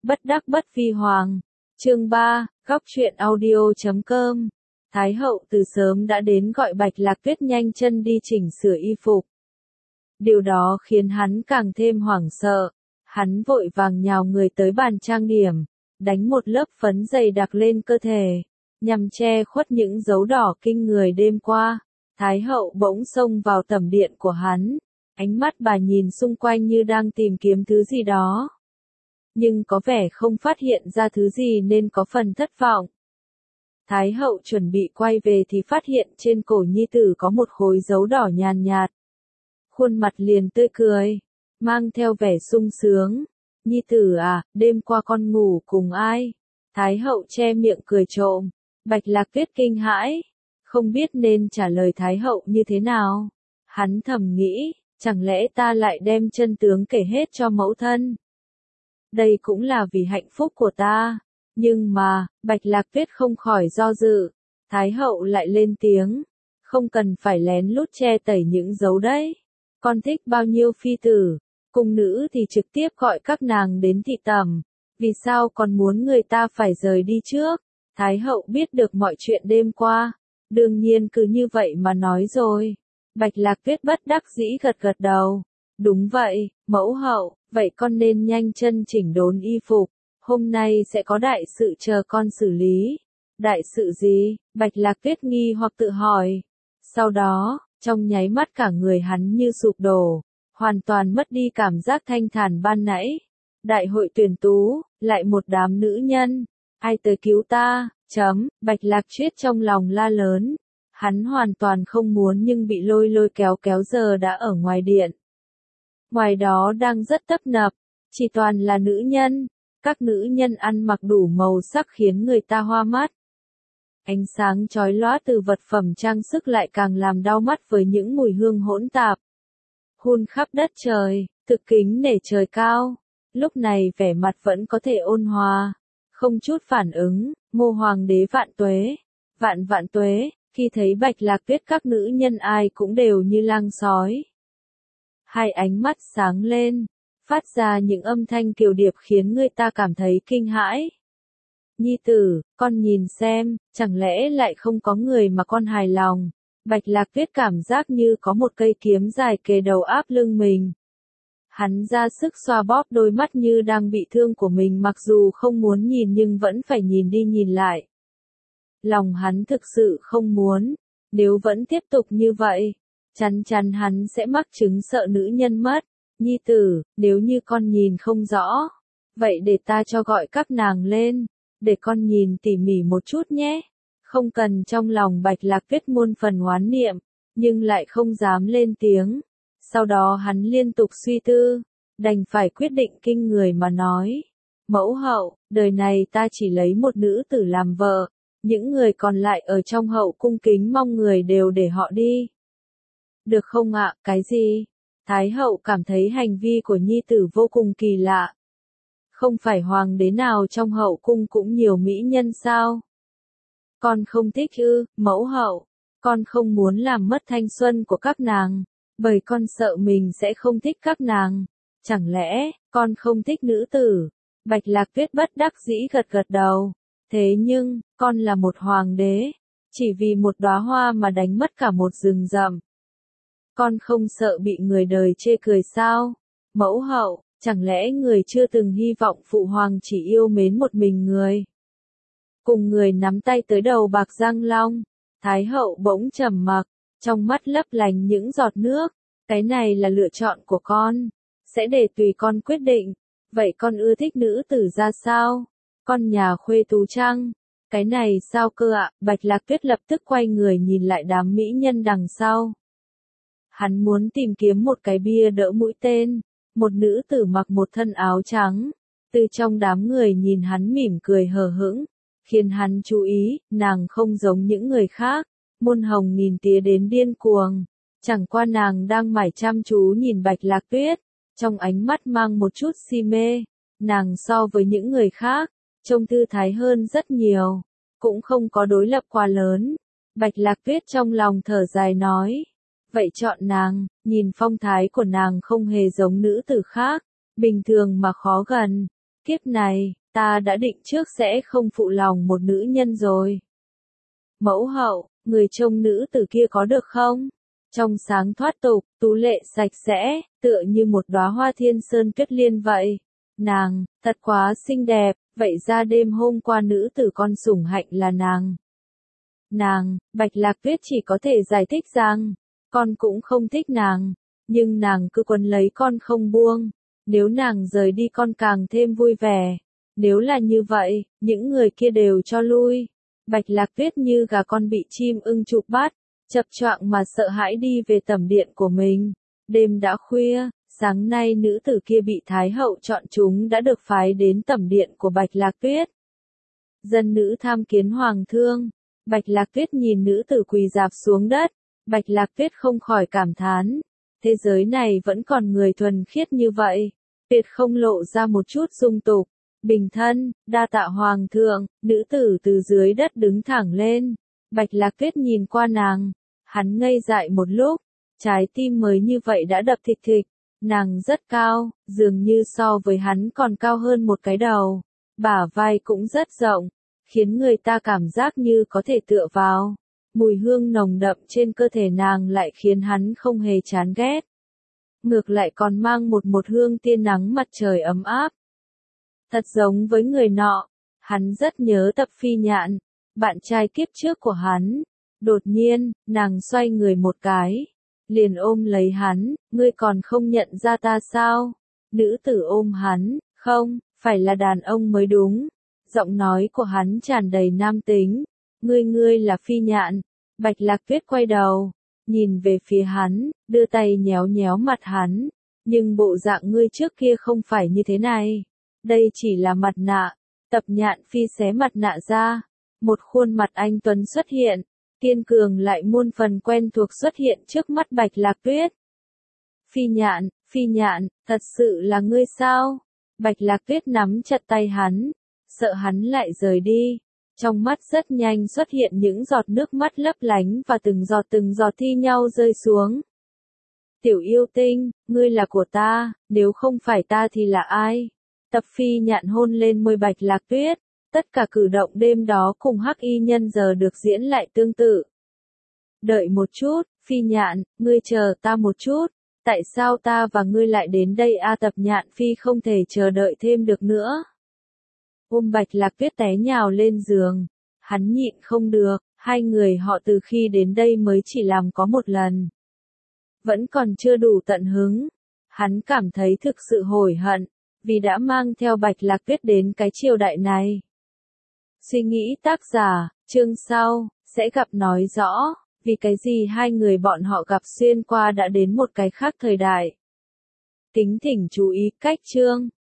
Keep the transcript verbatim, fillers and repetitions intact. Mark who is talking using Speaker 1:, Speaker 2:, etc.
Speaker 1: Bất đắc bất phi hoàng. Chương ba, góc truyện audio chấm com. Thái hậu từ sớm đã đến gọi Bạch Lạc Tuyết nhanh chân đi chỉnh sửa y phục. Điều đó khiến hắn càng thêm hoảng sợ. Hắn vội vàng nhào người tới bàn trang điểm, đánh một lớp phấn dày đặc lên cơ thể, nhằm che khuất những dấu đỏ kinh người đêm qua. Thái hậu bỗng xông vào tẩm điện của hắn, ánh mắt bà nhìn xung quanh như đang tìm kiếm thứ gì đó. Nhưng có vẻ không phát hiện ra thứ gì nên có phần thất vọng. Thái hậu chuẩn bị quay về thì phát hiện trên cổ nhi tử có một khối dấu đỏ nhàn nhạt. Khuôn mặt liền tươi cười, mang theo vẻ sung sướng. Nhi tử à, đêm qua con ngủ cùng ai? Thái hậu che miệng cười trộm. Bạch Lạc Tuyết kinh hãi, không biết nên trả lời Thái hậu như thế nào. Hắn thầm nghĩ, chẳng lẽ ta lại đem chân tướng kể hết cho mẫu thân? Đây cũng là vì hạnh phúc của ta. Nhưng mà, Bạch Lạc Tuyết không khỏi do dự. Thái hậu lại lên tiếng, không cần phải lén lút che tẩy những dấu đấy. Con thích bao nhiêu phi tử, cung nữ thì trực tiếp gọi các nàng đến thị tẩm. Vì sao còn muốn người ta phải rời đi trước? Thái hậu biết được mọi chuyện đêm qua, đương nhiên cứ như vậy mà nói rồi. Bạch Lạc Tuyết bất đắc dĩ gật gật đầu. Đúng vậy, mẫu hậu, vậy con nên nhanh chân chỉnh đốn y phục. Hôm nay sẽ có đại sự chờ con xử lý. Đại sự gì? Bạch Lạc Tuyết nghi hoặc tự hỏi. Sau đó, trong nháy mắt cả người hắn như sụp đổ, hoàn toàn mất đi cảm giác thanh thản ban nãy. Đại hội tuyển tú, lại một đám nữ nhân. Ai tới cứu ta? Chấm, Bạch Lạc Tuyết trong lòng la lớn. Hắn hoàn toàn không muốn nhưng bị lôi lôi kéo kéo giờ đã ở ngoài điện. Ngoài đó đang rất tấp nập, chỉ toàn là nữ nhân. Các nữ nhân ăn mặc đủ màu sắc khiến người ta hoa mắt. Ánh sáng chói lóa từ vật phẩm trang sức lại càng làm đau mắt với những mùi hương hỗn tạp. Hun khắp đất trời, thực kính nể trời cao. Lúc này vẻ mặt vẫn có thể ôn hòa, không chút phản ứng. Ngô Hoàng đế vạn tuế, vạn vạn tuế. Khi thấy Bạch Lạc Tuyết các nữ nhân ai cũng đều như lang sói. Hai ánh mắt sáng lên, phát ra những âm thanh kiều điệp khiến người ta cảm thấy kinh hãi. Nhi tử, con nhìn xem, chẳng lẽ lại không có người mà con hài lòng? Bạch Lạc Tuyết cảm giác như có một cây kiếm dài kề đầu áp lưng mình. Hắn ra sức xoa bóp đôi mắt như đang bị thương của mình, mặc dù không muốn nhìn nhưng vẫn phải nhìn đi nhìn lại. Lòng hắn thực sự không muốn, nếu vẫn tiếp tục như vậy, chắn chắn hắn sẽ mắc chứng sợ nữ nhân mất. Nhi tử, nếu như con nhìn không rõ, vậy để ta cho gọi các nàng lên, để con nhìn tỉ mỉ một chút nhé. Không cần. Trong lòng Bạch Lạc Tuyết muôn phần oán niệm, nhưng lại không dám lên tiếng. Sau đó hắn liên tục suy tư, đành phải quyết định kinh người mà nói. Mẫu hậu, đời này ta chỉ lấy một nữ tử làm vợ, những người còn lại ở trong hậu cung kính mong người đều để họ đi. Được không ạ? Cái gì? Thái hậu cảm thấy hành vi của nhi tử vô cùng kỳ lạ. Không phải hoàng đế nào trong hậu cung cũng nhiều mỹ nhân sao? Con không thích ư? Mẫu hậu, con không muốn làm mất thanh xuân của các nàng, bởi con sợ mình sẽ không thích các nàng. Chẳng lẽ, con không thích nữ tử? Bạch Lạc Tuyết bất đắc dĩ gật gật đầu. Thế nhưng, con là một hoàng đế, chỉ vì một đóa hoa mà đánh mất cả một rừng rậm. Con không sợ bị người đời chê cười sao? Mẫu hậu, chẳng lẽ người chưa từng hy vọng phụ hoàng chỉ yêu mến một mình người? Cùng người nắm tay tới đầu bạc răng long, Thái hậu bỗng trầm mặc, trong mắt lấp lánh những giọt nước. Cái này là lựa chọn của con, sẽ để tùy con quyết định. Vậy con ưa thích nữ tử ra sao? Con nhà khuê tú chăng? Cái này sao cơ ạ? Bạch Lạc Tuyết lập tức quay người nhìn lại đám mỹ nhân đằng sau. Hắn muốn tìm kiếm một cái bia đỡ mũi tên, một nữ tử mặc một thân áo trắng, từ trong đám người nhìn hắn mỉm cười hờ hững, khiến hắn chú ý, nàng không giống những người khác. Muôn hồng nghìn tía đến điên cuồng, chẳng qua nàng đang mải chăm chú nhìn Bạch Lạc Tuyết, trong ánh mắt mang một chút si mê. Nàng so với những người khác, trông thư thái hơn rất nhiều, cũng không có đối lập quá lớn. Bạch Lạc Tuyết trong lòng thở dài nói, vậy chọn nàng. Nhìn phong thái của nàng không hề giống nữ tử khác, bình thường mà khó gần, kiếp này, ta đã định trước sẽ không phụ lòng một nữ nhân rồi. Mẫu hậu, người trông nữ tử kia có được không? Trong sáng thoát tục, tú lệ sạch sẽ, tựa như một đóa hoa thiên sơn tuyết liên vậy. Nàng, thật quá xinh đẹp, vậy ra đêm hôm qua nữ tử con sủng hạnh là nàng. Nàng, Bạch Lạc Tuyết chỉ có thể giải thích rằng, con cũng không thích nàng, nhưng nàng cứ quấn lấy con không buông. Nếu nàng rời đi con càng thêm vui vẻ. Nếu là như vậy, những người kia đều cho lui. Bạch Lạc Tuyết như gà con bị chim ưng chụp bắt, chập choạng mà sợ hãi đi về tẩm điện của mình. Đêm đã khuya, sáng nay nữ tử kia bị Thái hậu chọn chúng đã được phái đến tẩm điện của Bạch Lạc Tuyết. Dân nữ tham kiến hoàng thương. Bạch Lạc Tuyết nhìn nữ tử quỳ rạp xuống đất. Bạch Lạc Tuyết không khỏi cảm thán. Thế giới này vẫn còn người thuần khiết như vậy. Tuyệt không lộ ra một chút dung tục. Bình thân, đa tạ hoàng thượng, nữ tử từ dưới đất đứng thẳng lên. Bạch Lạc Tuyết nhìn qua nàng. Hắn ngây dại một lúc. Trái tim mới như vậy đã đập thịch thịch. Nàng rất cao, dường như so với hắn còn cao hơn một cái đầu. Bả vai cũng rất rộng, khiến người ta cảm giác như có thể tựa vào. Mùi hương nồng đậm trên cơ thể nàng lại khiến hắn không hề chán ghét. Ngược lại còn mang một một hương tia nắng mặt trời ấm áp. Thật giống với người nọ, hắn rất nhớ Tập Phi Nhạn, bạn trai kiếp trước của hắn. Đột nhiên, nàng xoay người một cái, liền ôm lấy hắn, ngươi còn không nhận ra ta sao? Nữ tử ôm hắn, không, phải là đàn ông mới đúng. Giọng nói của hắn tràn đầy nam tính, ngươi ngươi là Phi Nhạn. Bạch Lạc Tuyết quay đầu, nhìn về phía hắn, đưa tay nhéo nhéo mặt hắn, nhưng bộ dạng ngươi trước kia không phải như thế này. Đây chỉ là mặt nạ. Tập Nhạn Phi xé mặt nạ ra, một khuôn mặt anh tuấn xuất hiện, kiên cường lại muôn phần quen thuộc xuất hiện trước mắt Bạch Lạc Tuyết. Phi Nhạn, Phi Nhạn, thật sự là ngươi sao? Bạch Lạc Tuyết nắm chặt tay hắn, sợ hắn lại rời đi. Trong mắt rất nhanh xuất hiện những giọt nước mắt lấp lánh và từng giọt từng giọt thi nhau rơi xuống. Tiểu yêu tinh, ngươi là của ta, nếu không phải ta thì là ai? Tập Phi Nhạn hôn lên môi Bạch Lạc Tuyết, tất cả cử động đêm đó cùng Hắc Y Nhân giờ được diễn lại tương tự. Đợi một chút, Phi Nhạn, ngươi chờ ta một chút, tại sao ta và ngươi lại đến đây a? Tập Nhạn Phi không thể chờ đợi thêm được nữa. Ôm Bạch Lạc Tuyết té nhào lên giường, hắn nhịn không được, hai người họ từ khi đến đây mới chỉ làm có một lần. Vẫn còn chưa đủ tận hứng, hắn cảm thấy thực sự hối hận, vì đã mang theo Bạch Lạc Tuyết đến cái triều đại này. Suy nghĩ tác giả, chương sau, sẽ gặp nói rõ, vì cái gì hai người bọn họ gặp xuyên qua đã đến một cái khác thời đại. Kính thỉnh chú ý cách chương.